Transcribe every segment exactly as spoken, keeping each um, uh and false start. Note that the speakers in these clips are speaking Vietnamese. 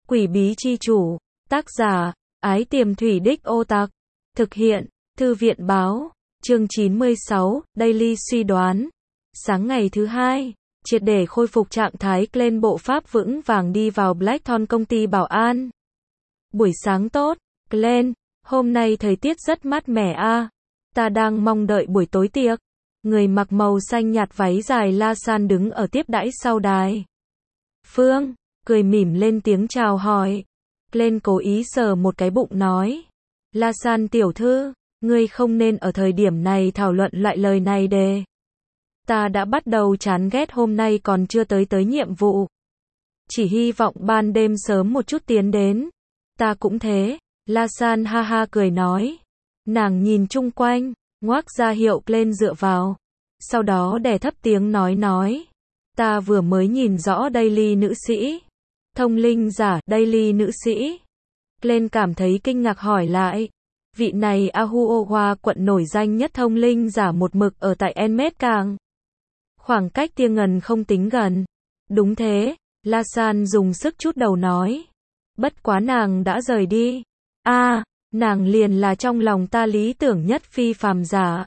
Quỷ bí chi chủ, tác giả, Ái Tiềm Thủy Đích Ô Tặc, thực hiện, Thư viện báo, chương chín mươi sáu, Daily suy đoán. Sáng ngày thứ hai, triệt để khôi phục trạng thái, Glenn bộ pháp vững vàng đi vào Blackthorn công ty bảo an. Buổi sáng tốt, Glenn, hôm nay thời tiết rất mát mẻ a. Ta đang mong đợi buổi tối tiệc. Người mặc màu xanh nhạt váy dài La San đứng ở tiếp đãi sau đài. Phương, cười mỉm lên tiếng chào hỏi. Glenn cố ý sờ một cái bụng nói. La San tiểu thư, ngươi không nên ở thời điểm này thảo luận loại lời này đề. Ta đã bắt đầu chán ghét hôm nay còn chưa tới tới nhiệm vụ. Chỉ hy vọng ban đêm sớm một chút tiến đến. Ta cũng thế, La San ha ha cười nói. Nàng nhìn chung quanh, ngoác ra hiệu Glenn dựa vào. Sau đó đè thấp tiếng nói nói. Ta vừa mới nhìn rõ Daily nữ sĩ. Thông linh giả, Daily nữ sĩ. Glenn cảm thấy kinh ngạc hỏi lại. Vị này Ahuowa quận nổi danh nhất thông linh giả một mực ở tại Enmet Cảng. Khoảng cách tia ngần không tính gần. Đúng thế, La San dùng sức chút đầu nói. Bất quá nàng đã rời đi. a à, nàng liền là trong lòng ta lý tưởng nhất phi phàm giả.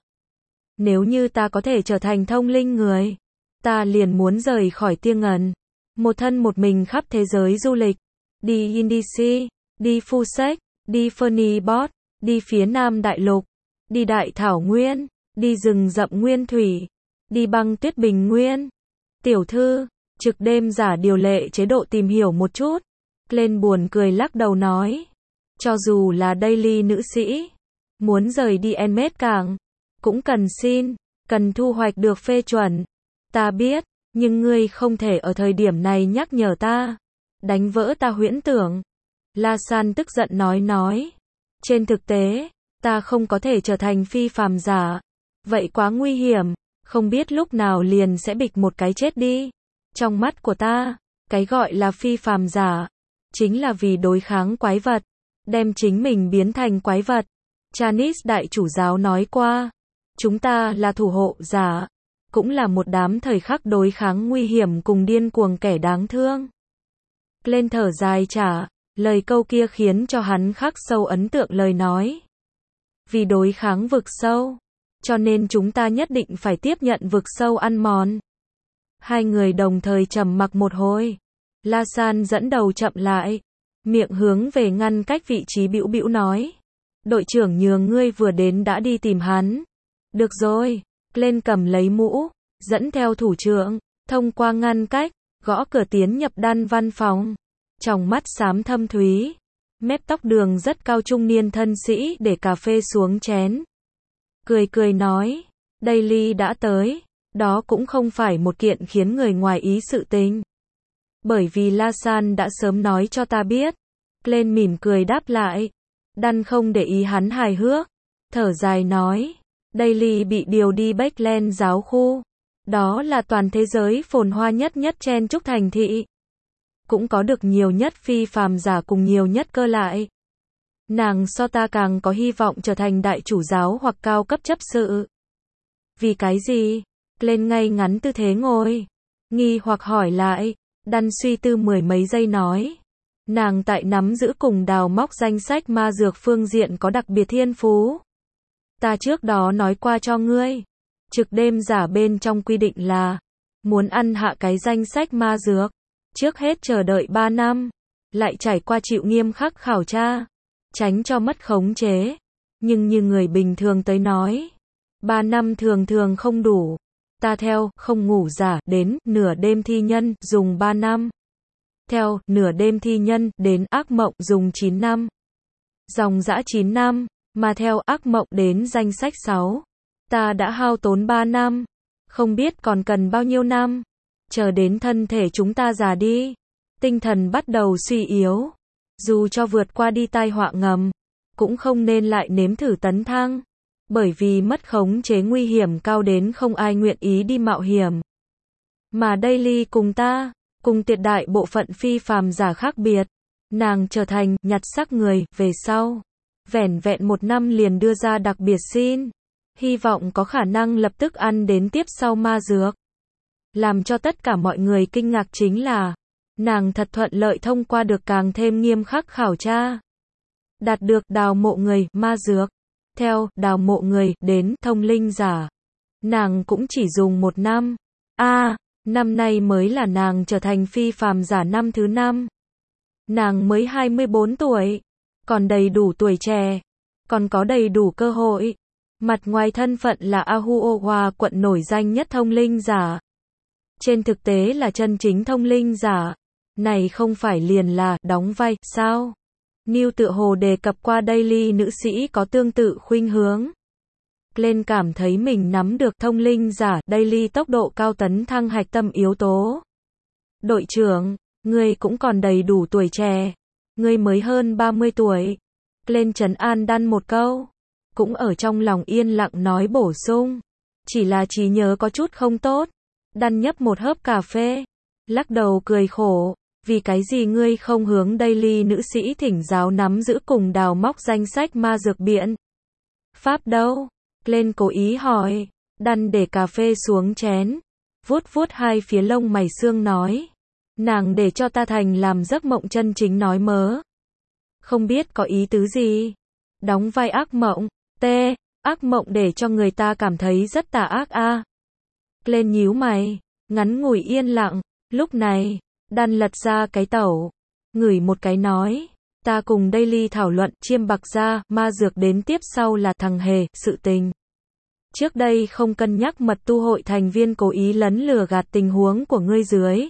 Nếu như ta có thể trở thành thông linh người, ta liền muốn rời khỏi tia ngần. Một thân một mình khắp thế giới du lịch. Đi Indici, đi Fusek, đi Fernibot, đi phía Nam Đại Lục, đi Đại Thảo Nguyên, đi rừng rậm Nguyên Thủy, đi băng tuyết Bình Nguyên. Tiểu thư, trực đêm giả điều lệ chế độ tìm hiểu một chút. Glenn buồn cười lắc đầu nói. Cho dù là Daily nữ sĩ, muốn rời đi Enmet Cảng, cũng cần xin, cần thu hoạch được phê chuẩn. Ta biết, nhưng ngươi không thể ở thời điểm này nhắc nhở ta, đánh vỡ ta huyễn tưởng. La San tức giận nói nói. Trên thực tế, ta không có thể trở thành phi phàm giả. Vậy quá nguy hiểm, không biết lúc nào liền sẽ bịch một cái chết đi. Trong mắt của ta, cái gọi là phi phàm giả, chính là vì đối kháng quái vật, đem chính mình biến thành quái vật. Chanis đại chủ giáo nói qua, chúng ta là thủ hộ giả, cũng là một đám thời khắc đối kháng nguy hiểm cùng điên cuồng kẻ đáng thương. Glenn thở dài trả, lời câu kia khiến cho hắn khắc sâu ấn tượng lời nói. Vì đối kháng vực sâu, cho nên chúng ta nhất định phải tiếp nhận vực sâu ăn mòn. Hai người đồng thời trầm mặc một hồi. La San dẫn đầu chậm lại, miệng hướng về ngăn cách vị trí bĩu bĩu nói. Đội trưởng nhường ngươi vừa đến đã đi tìm hắn. Được rồi, Glenn cầm lấy mũ, dẫn theo thủ trưởng, thông qua ngăn cách, gõ cửa tiến nhập đan văn phòng. Trong mắt xám thâm thúy, mép tóc đường rất cao trung niên thân sĩ để cà phê xuống chén. Cười cười nói, Daily đã tới, đó cũng không phải một kiện khiến người ngoài ý sự tình. Bởi vì La San đã sớm nói cho ta biết. Glenn mỉm cười đáp lại. Đan không để ý hắn hài hước, thở dài nói. Daily bị điều đi Backland giáo khu. Đó là toàn thế giới phồn hoa nhất nhất chen chúc thành thị. Cũng có được nhiều nhất phi phàm giả cùng nhiều nhất cơ lại. Nàng so ta càng có hy vọng trở thành đại chủ giáo hoặc cao cấp chấp sự. Vì cái gì? Glenn ngay ngắn tư thế ngồi, nghi hoặc hỏi lại. Đan suy tư mười mấy giây nói. Nàng tại nắm giữ cùng đào móc danh sách ma dược phương diện có đặc biệt thiên phú. Ta trước đó nói qua cho ngươi. Trực đêm giả bên trong quy định là, muốn ăn hạ cái danh sách ma dược, trước hết chờ đợi ba năm, lại trải qua chịu nghiêm khắc khảo tra, tránh cho mất khống chế. Nhưng như người bình thường tới nói, ba năm thường thường không đủ. Ta theo, không ngủ giả, đến, nửa đêm thi nhân, dùng ba năm. Theo, nửa đêm thi nhân, đến, ác mộng, dùng chín năm. Dòng dã chín năm, mà theo ác mộng đến danh sách sáu. Ta đã hao tốn ba năm. Không biết còn cần bao nhiêu năm. Chờ đến thân thể chúng ta già đi. Tinh thần bắt đầu suy yếu. Dù cho vượt qua đi tai họa ngầm, cũng không nên lại nếm thử tấn thăng. Bởi vì mất khống chế nguy hiểm cao đến không ai nguyện ý đi mạo hiểm. Mà Daily cùng ta, cùng tuyệt đại bộ phận phi phàm giả khác biệt. Nàng trở thành nhặt xác người, về sau. Vẻn vẹn một năm liền đưa ra đặc biệt xin. Hy vọng có khả năng lập tức ăn đến tiếp sau ma dược. Làm cho tất cả mọi người kinh ngạc chính là, nàng thật thuận lợi thông qua được càng thêm nghiêm khắc khảo tra. Đạt được đào mộ người, ma dược. Theo, đào mộ người, đến, thông linh giả. Nàng cũng chỉ dùng một năm. a à, năm nay mới là nàng trở thành phi phàm giả năm thứ năm. Nàng mới hai mươi bốn tuổi. Còn đầy đủ tuổi trẻ. Còn có đầy đủ cơ hội. Mặt ngoài thân phận là Ahuowa quận nổi danh nhất thông linh giả. Trên thực tế là chân chính thông linh giả. Này không phải liền là đóng vai, sao? New tựa hồ đề cập qua Daily nữ sĩ có tương tự khuynh hướng. Glenn cảm thấy mình nắm được thông linh giả Daily tốc độ cao tấn thăng hạch tâm yếu tố. Đội trưởng, ngươi cũng còn đầy đủ tuổi trẻ. Ngươi mới hơn ba mươi tuổi. Glenn trấn an Dan một câu. Cũng ở trong lòng yên lặng nói bổ sung. Chỉ là trí nhớ có chút không tốt. Dan nhấp một hớp cà phê. Lắc đầu cười khổ. Vì cái gì ngươi không hướng Daily nữ sĩ thỉnh giáo nắm giữ cùng đào móc danh sách ma dược biện? Pháp đâu? Glenn cố ý hỏi. Dan để cà phê xuống chén. Vuốt vuốt hai phía lông mày xương nói. Nàng để cho ta thành làm giấc mộng chân chính nói mớ. Không biết có ý tứ gì. Đóng vai ác mộng. T. Ác mộng để cho người ta cảm thấy rất tà ác a. À. Glenn nhíu mày. Ngắn ngủi yên lặng. Lúc này. Dan lật ra cái tẩu. Ngửi một cái nói. Ta cùng Daily thảo luận chiêm bạc ra, ma dược đến tiếp sau là thằng hề, sự tình. Trước đây không cân nhắc mật tu hội thành viên cố ý lấn lừa gạt tình huống của ngươi dưới.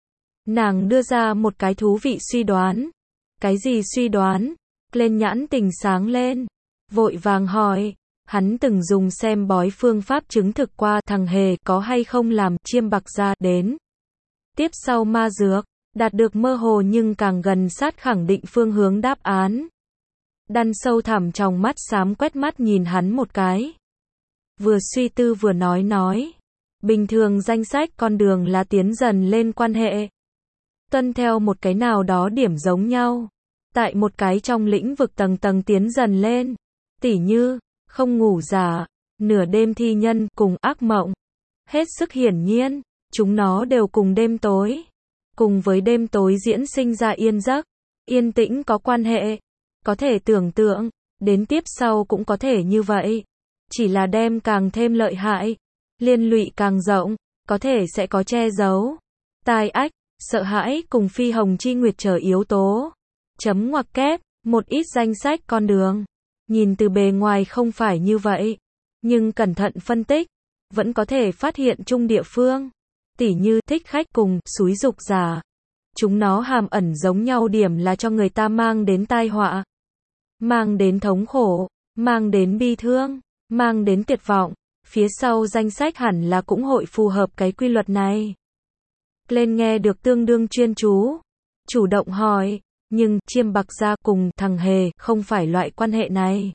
Nàng đưa ra một cái thú vị suy đoán. Cái gì suy đoán? Glenn nhãn tình sáng lên. Vội vàng hỏi. Hắn từng dùng xem bói phương pháp chứng thực qua thằng hề có hay không làm chiêm bạc ra đến. Tiếp sau ma dược, đạt được mơ hồ nhưng càng gần sát khẳng định phương hướng đáp án. Dan sâu thẳm trong mắt xám quét mắt nhìn hắn một cái. Vừa suy tư vừa nói nói. Bình thường danh sách con đường là tiến dần lên quan hệ. Tuân theo một cái nào đó điểm giống nhau. Tại một cái trong lĩnh vực tầng tầng tiến dần lên. Tỉ như, không ngủ giả, nửa đêm thi nhân cùng ác mộng. Hết sức hiển nhiên. Chúng nó đều cùng đêm tối. Cùng với đêm tối diễn sinh ra yên giấc. Yên tĩnh có quan hệ. Có thể tưởng tượng. Đến tiếp sau cũng có thể như vậy. Chỉ là đem càng thêm lợi hại. Liên lụy càng rộng. Có thể sẽ có che giấu. Tai ách. Sợ hãi cùng phi hồng chi nguyệt trở yếu tố. Chấm ngoặc kép. Một ít danh sách con đường. Nhìn từ bề ngoài không phải như vậy. Nhưng cẩn thận phân tích. Vẫn có thể phát hiện chung địa phương. Tỉ như thích khách cùng xúi dục giả. Chúng nó hàm ẩn giống nhau điểm là cho người ta mang đến tai họa. Mang đến thống khổ. Mang đến bi thương. Mang đến tuyệt vọng. Phía sau danh sách hẳn là cũng hội phù hợp cái quy luật này. Glenn nghe được tương đương chuyên chú. Chủ động hỏi. Nhưng, chiêm bạc ra cùng thằng hề không phải loại quan hệ này.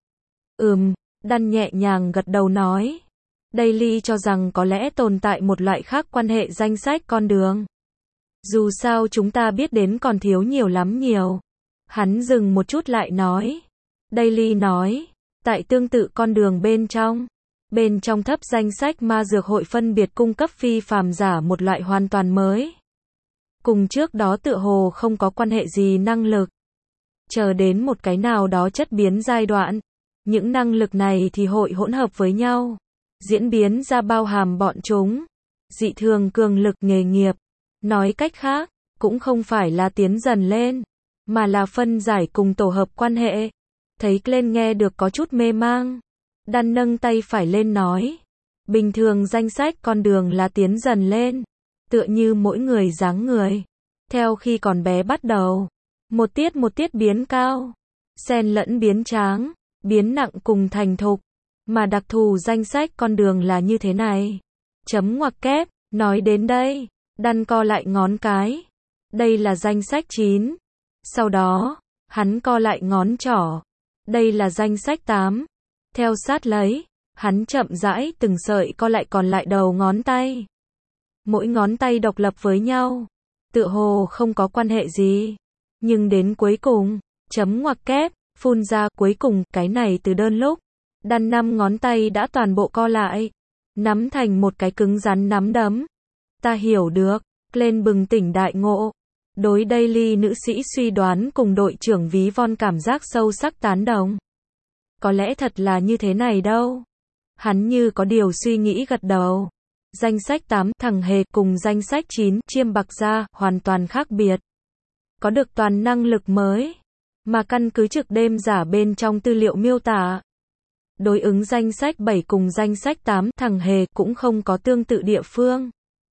Ừm, Dan nhẹ nhàng gật đầu nói. Daily cho rằng có lẽ tồn tại một loại khác quan hệ danh sách con đường. Dù sao chúng ta biết đến còn thiếu nhiều lắm nhiều. Hắn dừng một chút lại nói. Daily nói. Tại tương tự con đường bên trong. Bên trong thấp danh sách ma dược hội phân biệt cung cấp phi phàm giả một loại hoàn toàn mới. Cùng trước đó tựa hồ không có quan hệ gì năng lực. Chờ đến một cái nào đó chất biến giai đoạn. Những năng lực này thì hội hỗn hợp với nhau. Diễn biến ra bao hàm bọn chúng. Dị thường cường lực nghề nghiệp. Nói cách khác, cũng không phải là tiến dần lên. Mà là phân giải cùng tổ hợp quan hệ. Thấy Glenn nghe được có chút mê mang. Dan nâng tay phải lên nói. Bình thường danh sách con đường là tiến dần lên. Tựa như mỗi người dáng người. Theo khi còn bé bắt đầu. Một tiết một tiết biến cao. Xen lẫn biến tráng. Biến nặng cùng thành thục. Mà đặc thù danh sách con đường là như thế này. Chấm ngoặc kép. Nói đến đây. Dan co lại ngón cái. Đây là danh sách chín. Sau đó. Hắn co lại ngón trỏ. Đây là danh sách tám. Theo sát lấy. Hắn chậm rãi từng sợi co lại còn lại đầu ngón tay. Mỗi ngón tay độc lập với nhau. Tựa hồ không có quan hệ gì. Nhưng đến cuối cùng. Chấm ngoặc kép. Phun ra cuối cùng cái này từ đơn lúc. Dan năm ngón tay đã toàn bộ co lại. Nắm thành một cái cứng rắn nắm đấm. Ta hiểu được. Glenn bừng tỉnh đại ngộ. Đối Daily nữ sĩ suy đoán cùng đội trưởng ví von cảm giác sâu sắc tán đồng. Có lẽ thật là như thế này đâu. Hắn như có điều suy nghĩ gật đầu. Danh sách tám, thằng hề, cùng danh sách chín, chiêm bạc gia, hoàn toàn khác biệt. Có được toàn năng lực mới. Mà căn cứ trực đêm giả bên trong tư liệu miêu tả. Đối ứng danh sách bảy cùng danh sách tám, thằng hề, cũng không có tương tự địa phương.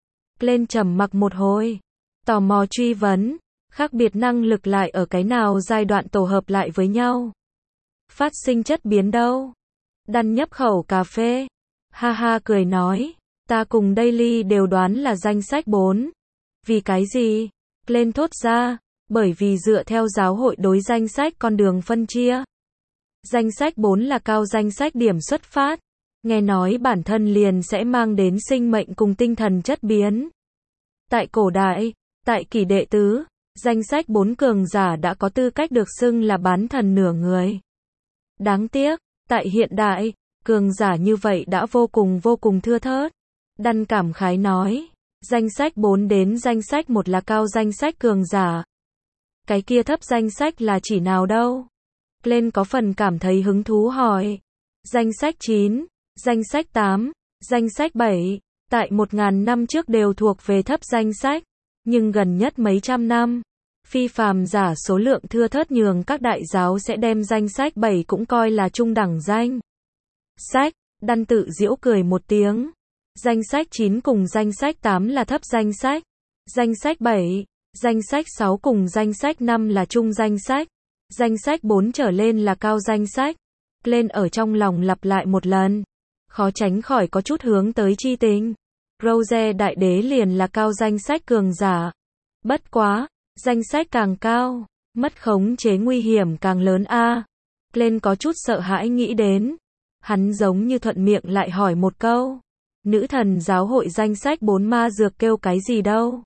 Lên trầm mặc một hồi. Tò mò truy vấn. Khác biệt năng lực lại ở cái nào giai đoạn tổ hợp lại với nhau? Phát sinh chất biến đâu? Đan nhấp khẩu cà phê. Ha ha cười nói. Ta cùng Daily đều đoán là danh sách bốn. Vì cái gì? Lên thốt ra. Bởi vì dựa theo giáo hội đối danh sách con đường phân chia. Danh sách bốn là cao danh sách điểm xuất phát. Nghe nói bản thân liền sẽ mang đến sinh mệnh cùng tinh thần chất biến. Tại cổ đại, tại kỷ đệ tứ, danh sách bốn cường giả đã có tư cách được xưng là bán thần nửa người. Đáng tiếc, tại hiện đại, cường giả như vậy đã vô cùng vô cùng thưa thớt. Đan cảm khái nói, danh sách bốn đến danh sách một là cao danh sách cường giả. Cái kia thấp danh sách là chỉ nào đâu? Glenn có phần cảm thấy hứng thú hỏi. Danh sách chín, danh sách tám, danh sách bảy, tại một ngàn năm trước đều thuộc về thấp danh sách, nhưng gần nhất mấy trăm năm, phi phàm giả số lượng thưa thớt nhường các đại giáo sẽ đem danh sách bảy cũng coi là trung đẳng danh sách. Đan tự giễu cười một tiếng. Danh sách chín cùng danh sách tám là thấp danh sách. Danh sách bảy, danh sách sáu cùng danh sách năm là trung danh sách. Danh sách bốn trở lên là cao danh sách. Lên ở trong lòng lặp lại một lần. Khó tránh khỏi có chút hướng tới chi tình. Rose đại đế liền là cao danh sách cường giả. Bất quá, danh sách càng cao, mất khống chế nguy hiểm càng lớn a. Lên có chút sợ hãi nghĩ đến. Hắn giống như thuận miệng lại hỏi một câu. Nữ thần giáo hội danh sách bốn ma dược kêu cái gì đâu?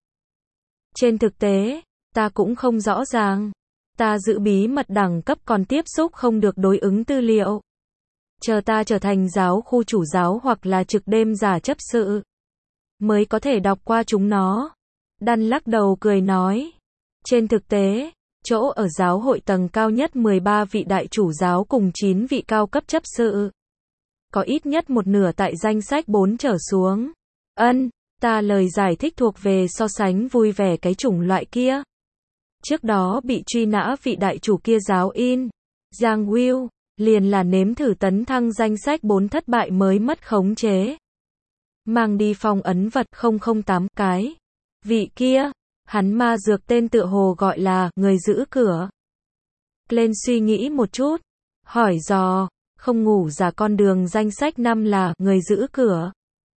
Trên thực tế, ta cũng không rõ ràng. Ta giữ bí mật đẳng cấp còn tiếp xúc không được đối ứng tư liệu. Chờ ta trở thành giáo khu chủ giáo hoặc là trực đêm giả chấp sự, mới có thể đọc qua chúng nó. Đan lắc đầu cười nói. Trên thực tế, chỗ ở giáo hội tầng cao nhất mười ba vị đại chủ giáo cùng chín vị cao cấp chấp sự. Có ít nhất một nửa tại danh sách bốn trở xuống. Ân, ta lời giải thích thuộc về so sánh vui vẻ cái chủng loại kia. Trước đó bị truy nã vị đại chủ kia giáo in, Giang Will, liền là nếm thử tấn thăng danh sách bốn thất bại mới mất khống chế. Mang đi phong ấn vật không không tám cái. Vị kia, hắn ma dược tên tựa hồ gọi là người giữ cửa. Lên suy nghĩ một chút, hỏi dò, không ngủ giả con đường danh sách năm là người giữ cửa.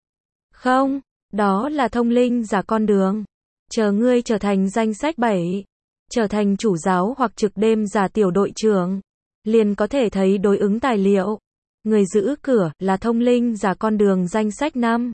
Không, đó là thông linh giả con đường. Chờ ngươi trở thành danh sách bảy, trở thành chủ giáo hoặc trực đêm giả tiểu đội trưởng, liền có thể thấy đối ứng tài liệu. Người giữ cửa là thông linh giả con đường danh sách năm.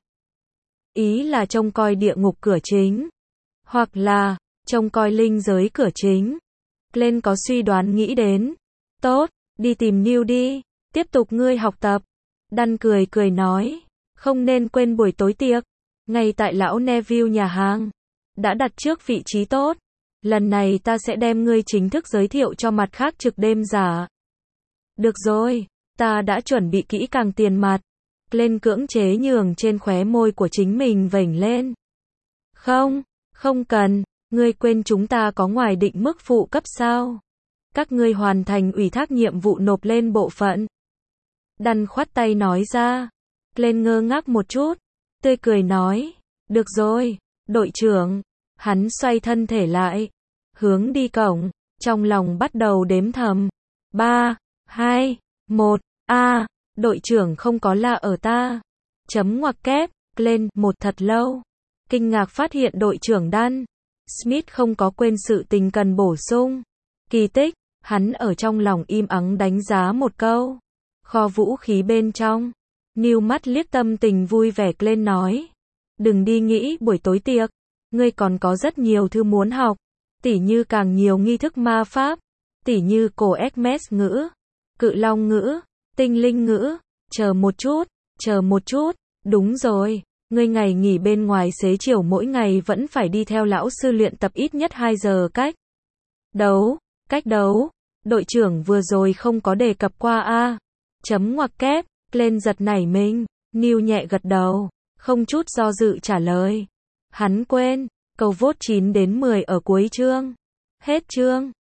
Ý là trông coi địa ngục cửa chính, hoặc là trông coi linh giới cửa chính. Lên có suy đoán nghĩ đến. Tốt, đi tìm Neil đi, tiếp tục ngươi học tập. Đan cười cười nói, không nên quên buổi tối tiệc, ngay tại lão Neville nhà hàng. Đã đặt trước vị trí tốt. Lần này ta sẽ đem ngươi chính thức giới thiệu cho mặt khác trực đêm giả. Được rồi, ta đã chuẩn bị kỹ càng tiền mặt. Lên cưỡng chế nhường trên khóe môi của chính mình vểnh lên. Không, không cần, ngươi quên chúng ta có ngoài định mức phụ cấp sao? Các ngươi hoàn thành ủy thác nhiệm vụ nộp lên bộ phận. Đan khoát tay nói ra. Lên ngơ ngác một chút, tươi cười nói, được rồi, đội trưởng. Hắn xoay thân thể lại, hướng đi cổng, trong lòng bắt đầu đếm thầm. ba, hai, một, a, đội trưởng không có là ở ta. Chấm ngoặc kép, lên, một thật lâu. Kinh ngạc phát hiện đội trưởng Đan Smith không có quên sự tình cần bổ sung. Kỳ tích, hắn ở trong lòng im ắng đánh giá một câu. Kho vũ khí bên trong. Neil mắt liếc tâm tình vui vẻ lên nói. Đừng đi nghĩ buổi tối tiệc. Ngươi còn có rất nhiều thứ muốn học. Tỉ như càng nhiều nghi thức ma pháp. Tỉ như cổ Hermes ngữ, cự long ngữ, tinh linh ngữ. Chờ một chút, chờ một chút. Đúng rồi, Ngươi ngày nghỉ bên ngoài xế chiều mỗi ngày vẫn phải đi theo lão sư luyện tập ít nhất hai giờ cách đấu, cách đấu. Đội trưởng vừa rồi không có đề cập qua a. Chấm ngoặc kép, lên giật nảy mình, Neil nhẹ gật đầu, không chút do dự trả lời. Hắn quên, câu vote chín đến mười ở cuối chương. Hết chương.